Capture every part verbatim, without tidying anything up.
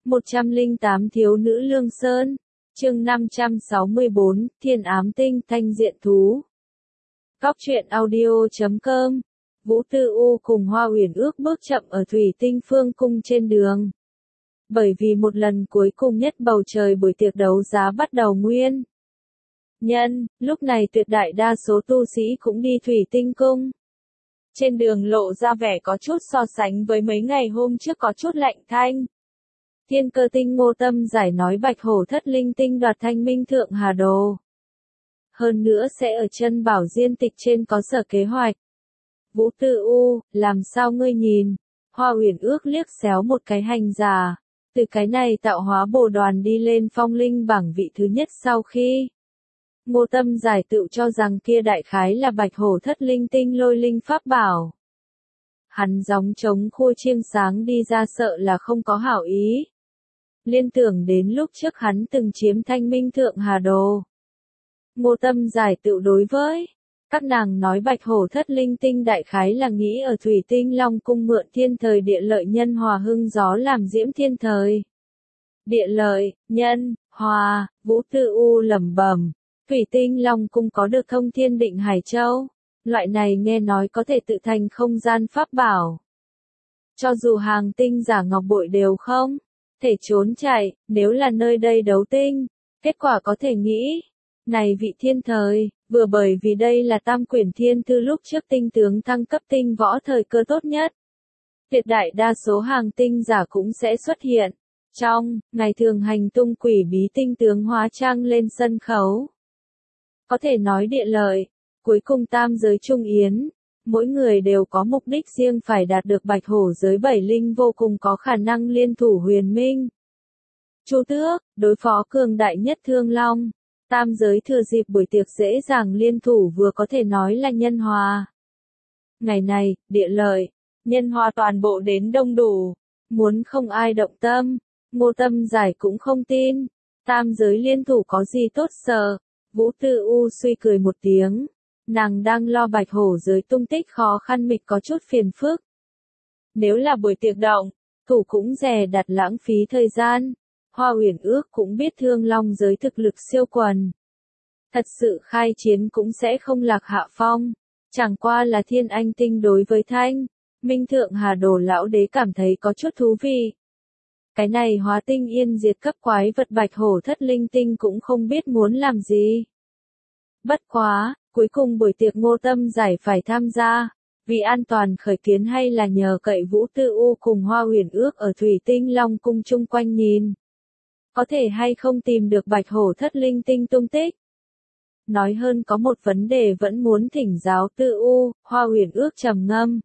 một trăm lẻ tám Thiếu nữ Lương Sơn. Chương năm trăm sáu mươi bốn, Thiên ám tinh thanh diện thú. Góc truyện audio chấm com. Vũ Tư U cùng Hoa Uyển Ước bước chậm ở Thủy Tinh Phương cung trên đường. Bởi vì một lần cuối cùng nhất bầu trời buổi tiệc đấu giá bắt đầu nguyên nhân, lúc này tuyệt đại đa số tu sĩ cũng đi Thủy Tinh cung. Trên đường lộ ra vẻ có chút so sánh với mấy ngày hôm trước có chút lạnh thanh. Thiên Cơ Tinh Ngô Tâm Giải nói Bạch Hổ Thất Linh Tinh đoạt Thanh Minh Thượng Hà Đồ. Hơn nữa sẽ ở chân bảo diên tịch trên có sở kế hoạch. Vũ Tư U, làm sao ngươi nhìn? Hoa Uyển Ước liếc xéo một cái hành giả. Từ cái này tạo hóa bồ đoàn đi lên phong linh bảng vị thứ nhất sau khi. Ngô Tâm Giải tự cho rằng kia đại khái là Bạch Hổ Thất Linh Tinh lôi linh pháp bảo. Hắn gióng trống khua chiêng sáng đi ra sợ là không có hảo ý. Liên tưởng đến lúc trước hắn từng chiếm Thanh Minh Thượng Hà Đồ. Ngô Tâm Giải tự đối với các nàng nói Bạch Hổ Thất Linh Tinh đại khái là nghĩ ở Thủy Tinh Long cung mượn thiên thời địa lợi nhân hòa hưng gió làm diễm thiên thời. Địa lợi, nhân, hòa, Vũ Tư U lẩm bẩm, Thủy Tinh Long cung có được thông thiên định Hải Châu, loại này nghe nói có thể tự thành không gian pháp bảo. Cho dù hàng tinh giả ngọc bội đều không thể trốn chạy, nếu là nơi đây đấu tinh, kết quả có thể nghĩ. Này vị thiên thời, vừa bởi vì đây là tam quyển thiên thư lúc trước tinh tướng thăng cấp tinh võ thời cơ tốt nhất. Tuyệt đại đa số hàng tinh giả cũng sẽ xuất hiện. Trong, ngày thường hành tung quỷ bí tinh tướng hóa trang lên sân khấu. Có thể nói địa lợi, cuối cùng tam giới trung yến, mỗi người đều có mục đích riêng phải đạt được Bạch Hổ giới bảy linh vô cùng có khả năng liên thủ huyền minh. Chu Tước, đối phó cường đại nhất Thương Long. Tam giới thừa dịp buổi tiệc dễ dàng liên thủ vừa có thể nói là nhân hòa. Ngày này, địa lợi, nhân hòa toàn bộ đến đông đủ. Muốn không ai động tâm, Ngô Tâm Giải cũng không tin. Tam giới liên thủ có gì tốt sợ. Vũ Tư U suy cười một tiếng. Nàng đang lo Bạch Hổ giới tung tích khó khăn mịch có chút phiền phức. Nếu là buổi tiệc động, thủ cũng dè đặt lãng phí thời gian. Hoa Uyển Ước cũng biết Thương Long giới thực lực siêu quần. Thật sự khai chiến cũng sẽ không lạc hạ phong. Chẳng qua là Thiên Anh Tinh đối với Thanh Minh Thượng Hà Đồ lão đế cảm thấy có chút thú vị. Cái này hóa tinh yên diệt cấp quái vật Bạch Hổ Thất Linh Tinh cũng không biết muốn làm gì. Bất quá, cuối cùng buổi tiệc Ngô Tâm Giải phải tham gia. Vì an toàn khởi kiến hay là nhờ cậy Vũ Tư U cùng Hoa Uyển Ước ở Thủy Tinh Long cung chung quanh nhìn. Có thể hay không tìm được Bạch Hổ Thất Linh Tinh tung tích. Nói hơn có một vấn đề vẫn muốn thỉnh giáo Tư U, Hoa Uyển Ước trầm ngâm.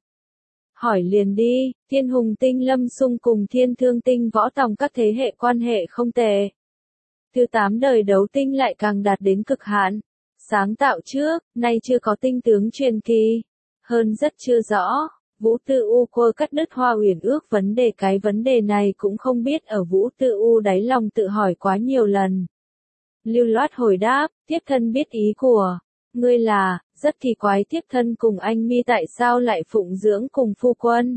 Hỏi liền đi, Thiên Hùng Tinh Lâm Xung cùng Thiên Thương Tinh Võ Tòng các thế hệ quan hệ không tệ. Thứ tám đời đấu tinh lại càng đạt đến cực hạn. Sáng tạo trước, nay chưa có tinh tướng truyền kỳ. Hơn rất chưa rõ. Vũ Tư U cô cắt đứt Hoa Uyển Ước vấn đề cái vấn đề này cũng không biết ở Vũ Tư U đáy lòng tự hỏi quá nhiều lần. Lưu loát hồi đáp, tiếp thân biết ý của ngươi là, rất kỳ quái tiếp thân cùng anh mi tại sao lại phụng dưỡng cùng phu quân.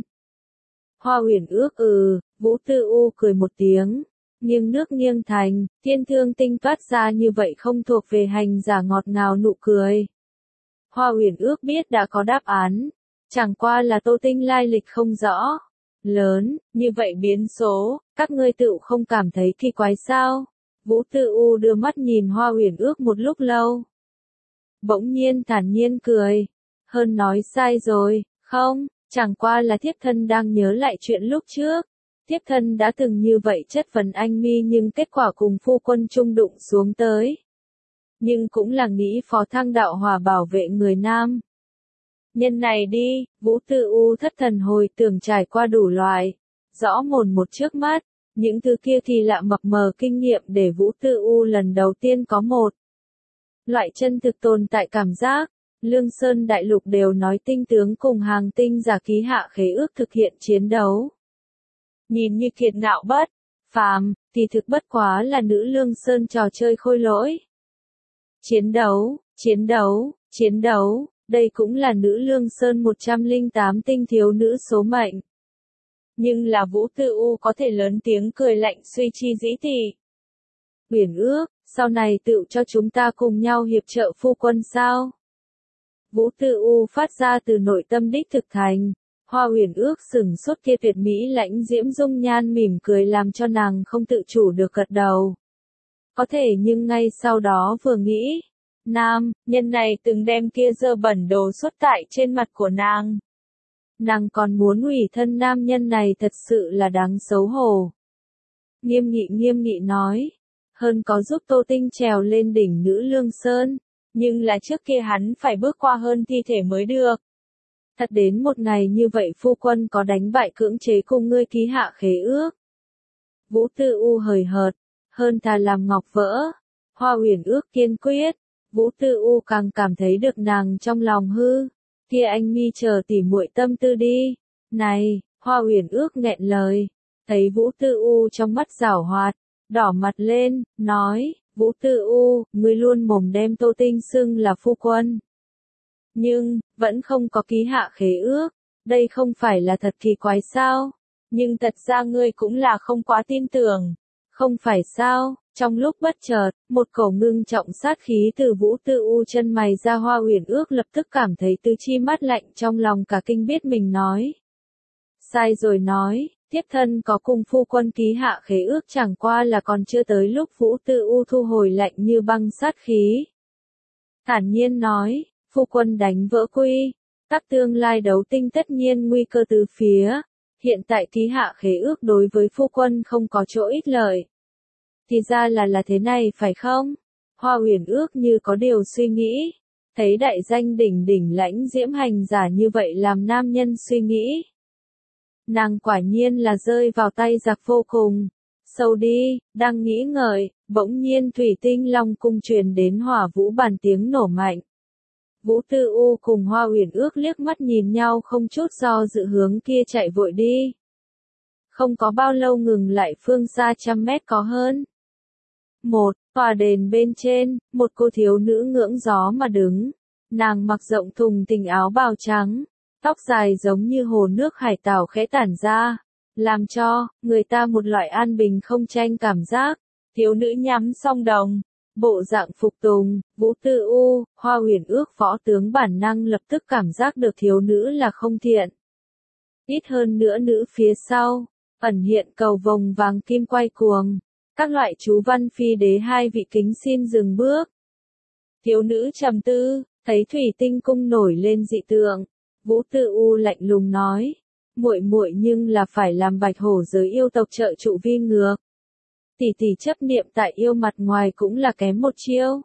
Hoa Uyển Ước ừ, Vũ Tư U cười một tiếng, nghiêng nước nghiêng thành, Thiên Thương Tinh toát ra như vậy không thuộc về hành giả ngọt ngào nụ cười. Hoa Uyển Ước biết đã có đáp án. Chẳng qua là Tô Tinh lai lịch không rõ. Lớn, như vậy biến số, các ngươi tự không cảm thấy kỳ quái sao? Vũ Tư U đưa mắt nhìn Hoa Uyển Ước một lúc lâu. Bỗng nhiên thản nhiên cười. Hơn nói sai rồi, không, chẳng qua là thiếp thân đang nhớ lại chuyện lúc trước. Thiếp thân đã từng như vậy chất vấn anh mi nhưng kết quả cùng phu quân chung đụng xuống tới. Nhưng cũng là nghĩ phó thăng đạo hòa bảo vệ người nam. Nhân này đi, Vũ Tư U thất thần hồi tưởng trải qua đủ loại, rõ mồn một trước mắt, những thứ kia thì lạ mập mờ kinh nghiệm để Vũ Tư U lần đầu tiên có một loại chân thực tồn tại cảm giác. Lương Sơn Đại Lục đều nói tinh tướng cùng hàng tinh giả ký hạ khế ước thực hiện chiến đấu. Nhìn như kiệt ngạo bất phàm, thì thực bất quá là nữ Lương Sơn trò chơi khôi lỗi. Chiến đấu, chiến đấu, chiến đấu. Đây cũng là nữ Lương Sơn một trăm lẻ tám tinh thiếu nữ số mệnh. Nhưng là Vũ Tư U có thể lớn tiếng cười lạnh suy chi dĩ tỷ. Uyển Ước, sau này tự cho chúng ta cùng nhau hiệp trợ phu quân sao? Vũ Tư U phát ra từ nội tâm đích thực thành. Hoa Uyển Ước sừng sốt kia tuyệt mỹ lãnh diễm dung nhan mỉm cười làm cho nàng không tự chủ được gật đầu. Có thể nhưng ngay sau đó vừa nghĩ, nam, nhân này từng đem kia dơ bẩn đồ xuất tại trên mặt của nàng. Nàng còn muốn ủy thân nam nhân này thật sự là đáng xấu hổ. Nghiêm nghị nghiêm nghị nói, hơn có giúp Tô Tinh trèo lên đỉnh Nữ Lương Sơn, nhưng là trước kia hắn phải bước qua hơn thi thể mới được. Thật đến một ngày như vậy phu quân có đánh bại cưỡng chế cùng ngươi ký hạ khế ước. Vũ Tư U hời hợt, hơn thà làm ngọc vỡ. Hoa Uyển Ước kiên quyết, Vũ Tư U càng cảm thấy được nàng trong lòng hư. Kia anh mi chờ tỉ muội tâm tư đi. Này, Hoa Uyển Ước nghẹn lời, thấy Vũ Tư U trong mắt giảo hoạt, đỏ mặt lên, nói, Vũ Tư U, ngươi luôn mồm đem Tô Tinh xưng là phu quân. Nhưng, vẫn không có ký hạ khế ước, đây không phải là thật kỳ quái sao? Nhưng thật ra ngươi cũng là không quá tin tưởng, không phải sao? Trong lúc bất chợt, một cổ ngưng trọng sát khí từ Vũ Tư U chân mày ra. Hoa Uyển Ước lập tức cảm thấy tứ chi mát lạnh trong lòng cả kinh biết mình nói. Sai rồi nói, tiếp thân có cùng phu quân ký hạ khế ước chẳng qua là còn chưa tới lúc. Vũ Tư U thu hồi lạnh như băng sát khí. Thản nhiên nói, phu quân đánh vỡ quy, các tương lai đấu tinh tất nhiên nguy cơ từ phía. Hiện tại ký hạ khế ước đối với phu quân không có chỗ ích lợi. Thì ra là là thế này phải không? Hoa Uyển Ước như có điều suy nghĩ. Thấy đại danh đỉnh đỉnh lãnh diễm hành giả như vậy làm nam nhân suy nghĩ. Nàng quả nhiên là rơi vào tay giặc vô cùng. Sâu đi, đang nghĩ ngợi, bỗng nhiên thủy tinh long cung truyền đến hỏa vũ bàn tiếng nổ mạnh. Vũ Tư U cùng Hoa Uyển Ước liếc mắt nhìn nhau không chút do dự hướng kia chạy vội đi. Không có bao lâu ngừng lại phương xa trăm mét có hơn. Một, tòa đền bên trên, một cô thiếu nữ ngưỡng gió mà đứng. Nàng mặc rộng thùng thình áo bào trắng, tóc dài giống như hồ nước hải tảo khẽ tản ra, làm cho người ta một loại an bình không tranh cảm giác. Thiếu nữ nhắm song đồng, bộ dạng phục tùng. Vũ Tư U, Hoa Uyển Ước võ tướng bản năng lập tức cảm giác được thiếu nữ là không thiện. Ít hơn nữa nữ phía sau, ẩn hiện cầu vồng vàng kim quay cuồng. Các loại chú văn phi đế hai vị kính xin dừng bước. Thiếu nữ trầm tư, thấy thủy tinh cung nổi lên dị tượng. Vũ Tư U lạnh lùng nói, muội muội nhưng là phải làm bạch hổ giới yêu tộc trợ trụ vi ngược. Tỷ tỷ chấp niệm tại yêu mặt ngoài cũng là kém một chiêu.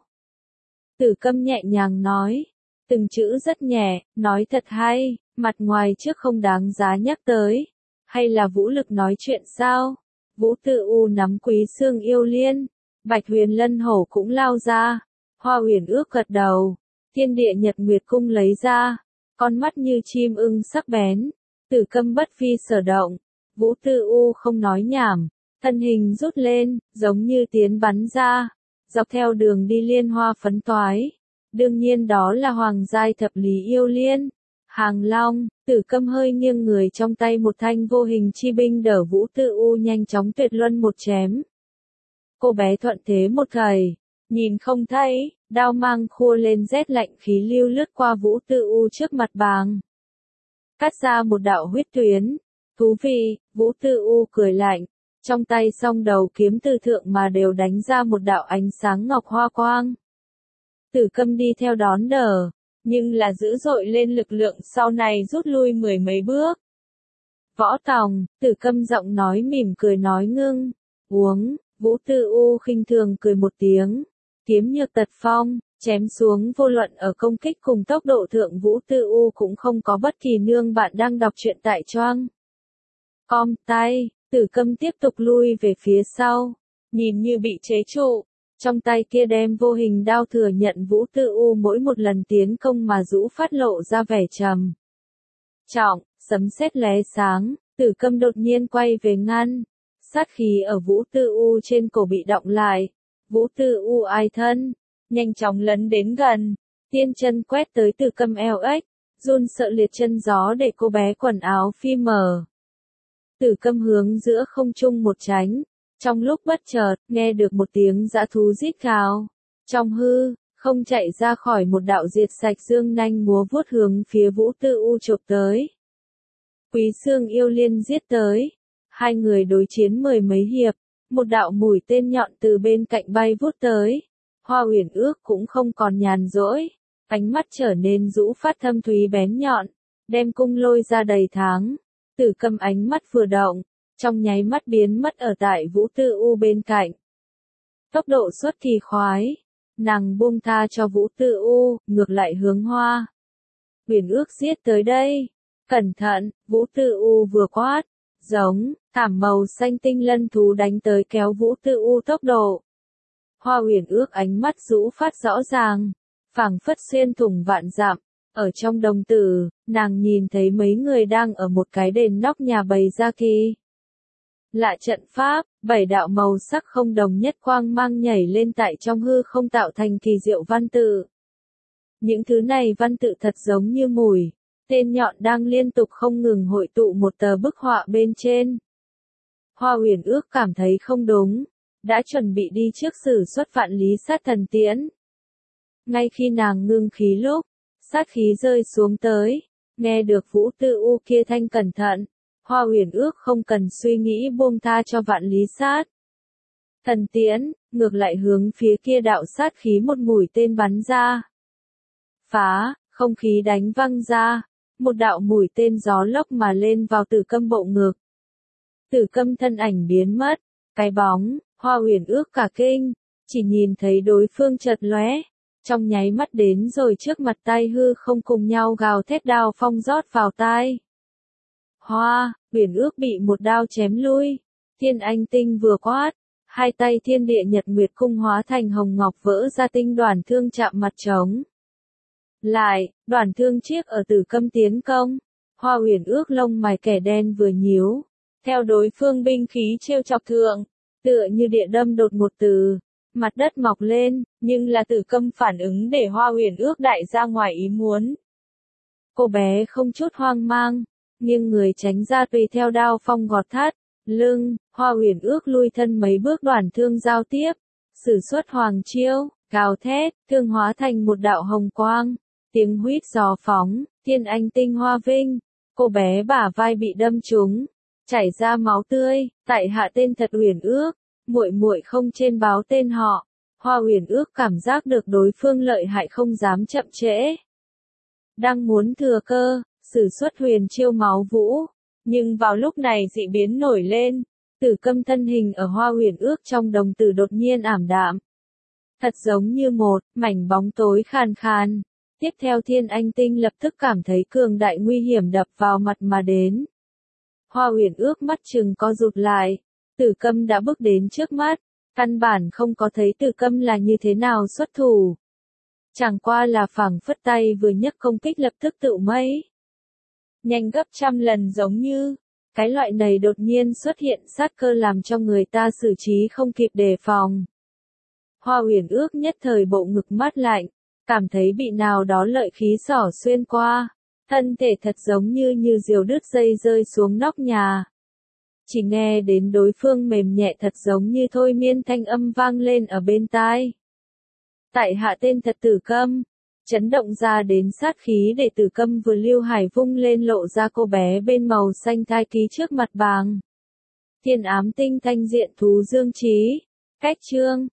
Tử Câm nhẹ nhàng nói, từng chữ rất nhẹ, nói thật hay, mặt ngoài trước không đáng giá nhắc tới. Hay là vũ lực nói chuyện sao? Vũ Tư U nắm Quý Xương yêu liên, Bạch Huyền Lân hổ cũng lao ra. Hoa Uyển Ước gật đầu, Thiên Địa Nhật Nguyệt cung lấy ra, con mắt như chim ưng sắc bén. Tử Câm bất phi sở động, Vũ Tư U không nói nhảm, thân hình rút lên, giống như tiến bắn ra, dọc theo đường đi liên hoa phấn toái. Đương nhiên đó là hoàng giai thập lý yêu liên. Hàng Long, Tử Câm hơi nghiêng người trong tay một thanh vô hình chi binh đỡ Vũ Tư U nhanh chóng tuyệt luân một chém. Cô bé thuận thế một thầy, nhìn không thấy, đao mang khua lên rét lạnh khí lưu lướt qua Vũ Tư U trước mặt bàng. Cắt ra một đạo huyết tuyến. Thú vị, Vũ Tư U cười lạnh, trong tay song đầu kiếm từ thượng mà đều đánh ra một đạo ánh sáng ngọc hoa quang. Tử Câm đi theo đón đỡ, nhưng là dữ dội lên lực lượng sau này rút lui mười mấy bước. Võ Tòng, Tử Câm giọng nói mỉm cười nói ngưng, uống. Vũ Tư U khinh thường cười một tiếng, kiếm nhược tật phong, chém xuống vô luận ở công kích cùng tốc độ thượng. Vũ Tư U cũng không có bất kỳ nương bạn đang đọc truyện tại choang. Com tay, Tử Câm tiếp tục lui về phía sau, nhìn như bị chế trụ, trong tay kia đem vô hình đao thừa nhận Vũ Tư U mỗi một lần tiến công mà rũ phát lộ ra vẻ trầm trọng, sấm sét lóe sáng. Tử Câm đột nhiên quay về ngăn, sát khí ở Vũ Tư U trên cổ bị đọng lại. Vũ Tư U ai thân, nhanh chóng lấn đến gần, tiên chân quét tới Tử Câm eo ếch, run sợ liệt chân gió để cô bé quần áo phi mở. Tử Câm hướng giữa không trung một tránh, trong lúc bất chợt, nghe được một tiếng dã thú rít gào. Trong hư, không chạy ra khỏi một đạo diệt sạch dương nanh múa vuốt hướng phía Vũ Tư U chộp tới. Quý Xương Yêu Liên giết tới, hai người đối chiến mười mấy hiệp, một đạo mũi tên nhọn từ bên cạnh bay vút tới. Hoa Uyển Ước cũng không còn nhàn rỗi, ánh mắt trở nên rũ phát thâm thúy bén nhọn, đem cung lôi ra đầy tháng. Tử Câm ánh mắt vừa động, trong nháy mắt biến mất ở tại Vũ Tư U bên cạnh. Tốc độ xuất kỳ khoái, nàng buông tha cho Vũ Tư U, ngược lại hướng Hoa Uyển Ước giết tới đây. Cẩn thận, Vũ Tư U vừa quát, giống, thảm màu xanh tinh lân thú đánh tới kéo Vũ Tư U tốc độ. Hoa Uyển Ước ánh mắt rũ phát rõ ràng, phảng phất xuyên thủng vạn dặm. Ở trong đồng tử, nàng nhìn thấy mấy người đang ở một cái đền nóc nhà bày ra kỳ lạ trận pháp, bảy đạo màu sắc không đồng nhất quang mang nhảy lên tại trong hư không tạo thành kỳ diệu văn tự. Những thứ này văn tự thật giống như mùi tên nhọn đang liên tục không ngừng hội tụ một tờ bức họa bên trên. Hoa Uyển Ước cảm thấy không đúng, đã chuẩn bị đi trước sử xuất vạn lý sát thần tiễn. Ngay khi nàng ngưng khí lúc, sát khí rơi xuống tới, nghe được Vũ Tư U kia thanh cẩn thận, Hoa Uyển Ước không cần suy nghĩ buông tha cho vạn lý sát thần tiễn, ngược lại hướng phía kia đạo sát khí một mũi tên bắn ra. Phá, không khí đánh văng ra, một đạo mũi tên gió lốc mà lên vào Tử Câm bộ ngực. Tử Câm thân ảnh biến mất, cái bóng, Hoa Uyển Ước cả kinh, chỉ nhìn thấy đối phương chợt lóe, trong nháy mắt đến rồi trước mặt tai hư không cùng nhau gào thét đao phong rót vào tai. Hoa Uyển Ước bị một đao chém lui, Thiên Anh Tinh vừa quát, hai tay Thiên Địa Nhật Nguyệt cung hóa thành hồng ngọc vỡ ra tinh đoàn thương chạm mặt trống. Lại, đoàn thương chiếc ở Tử Câm tiến công, Hoa Uyển Ước lông mày kẻ đen vừa nhíu, theo đối phương binh khí trêu chọc thượng, tựa như địa đâm đột một từ, mặt đất mọc lên, nhưng là Tử Câm phản ứng để Hoa Uyển Ước đại ra ngoài ý muốn. Cô bé không chút hoang mang, nghiêng người tránh ra tùy theo đao phong gọt thắt lưng. Hoa Uyển Ước lui thân mấy bước, đoàn thương giao tiếp, sử xuất hoàng chiêu, gào thét, thương hóa thành một đạo hồng quang, tiếng huýt gió phóng, Thiên Anh Tinh hoa vinh. Cô bé bả vai bị đâm trúng, chảy ra máu tươi, tại hạ tên thật Uyển Ước, muội muội không trên báo tên họ. Hoa Uyển Ước cảm giác được đối phương lợi hại không dám chậm trễ. Đang muốn thừa cơ, sử xuất huyền chiêu máu vũ, nhưng vào lúc này dị biến nổi lên, Tử Câm thân hình ở Hoa Uyển Ước trong đồng tử đột nhiên ảm đạm. Thật giống như một mảnh bóng tối khàn khàn. Tiếp theo Thiên Anh Tinh lập tức cảm thấy cường đại nguy hiểm đập vào mặt mà đến. Hoa Uyển Ước mắt chừng co rụt lại, Tử Câm đã bước đến trước mắt, căn bản không có thấy Tử Câm là như thế nào xuất thủ. Chẳng qua là phảng phất tay vừa nhấc công kích lập tức tự mấy nhanh gấp trăm lần, giống như cái loại này đột nhiên xuất hiện sát cơ làm cho người ta xử trí không kịp đề phòng. Hoa Uyển Ước nhất thời bộ ngực mát lạnh, cảm thấy bị nào đó lợi khí xỏ xuyên qua, thân thể thật giống như như diều đứt dây rơi xuống nóc nhà. Chỉ nghe đến đối phương mềm nhẹ thật giống như thôi miên thanh âm vang lên ở bên tai. Tại hạ tên thật Tử Câm, chấn động ra đến sát khí để Tử Câm vừa lưu hải vung lên lộ ra cô bé bên màu xanh thai ký trước mặt bàng. Thiên Ám Tinh thanh diện thú dương trí, cách chương.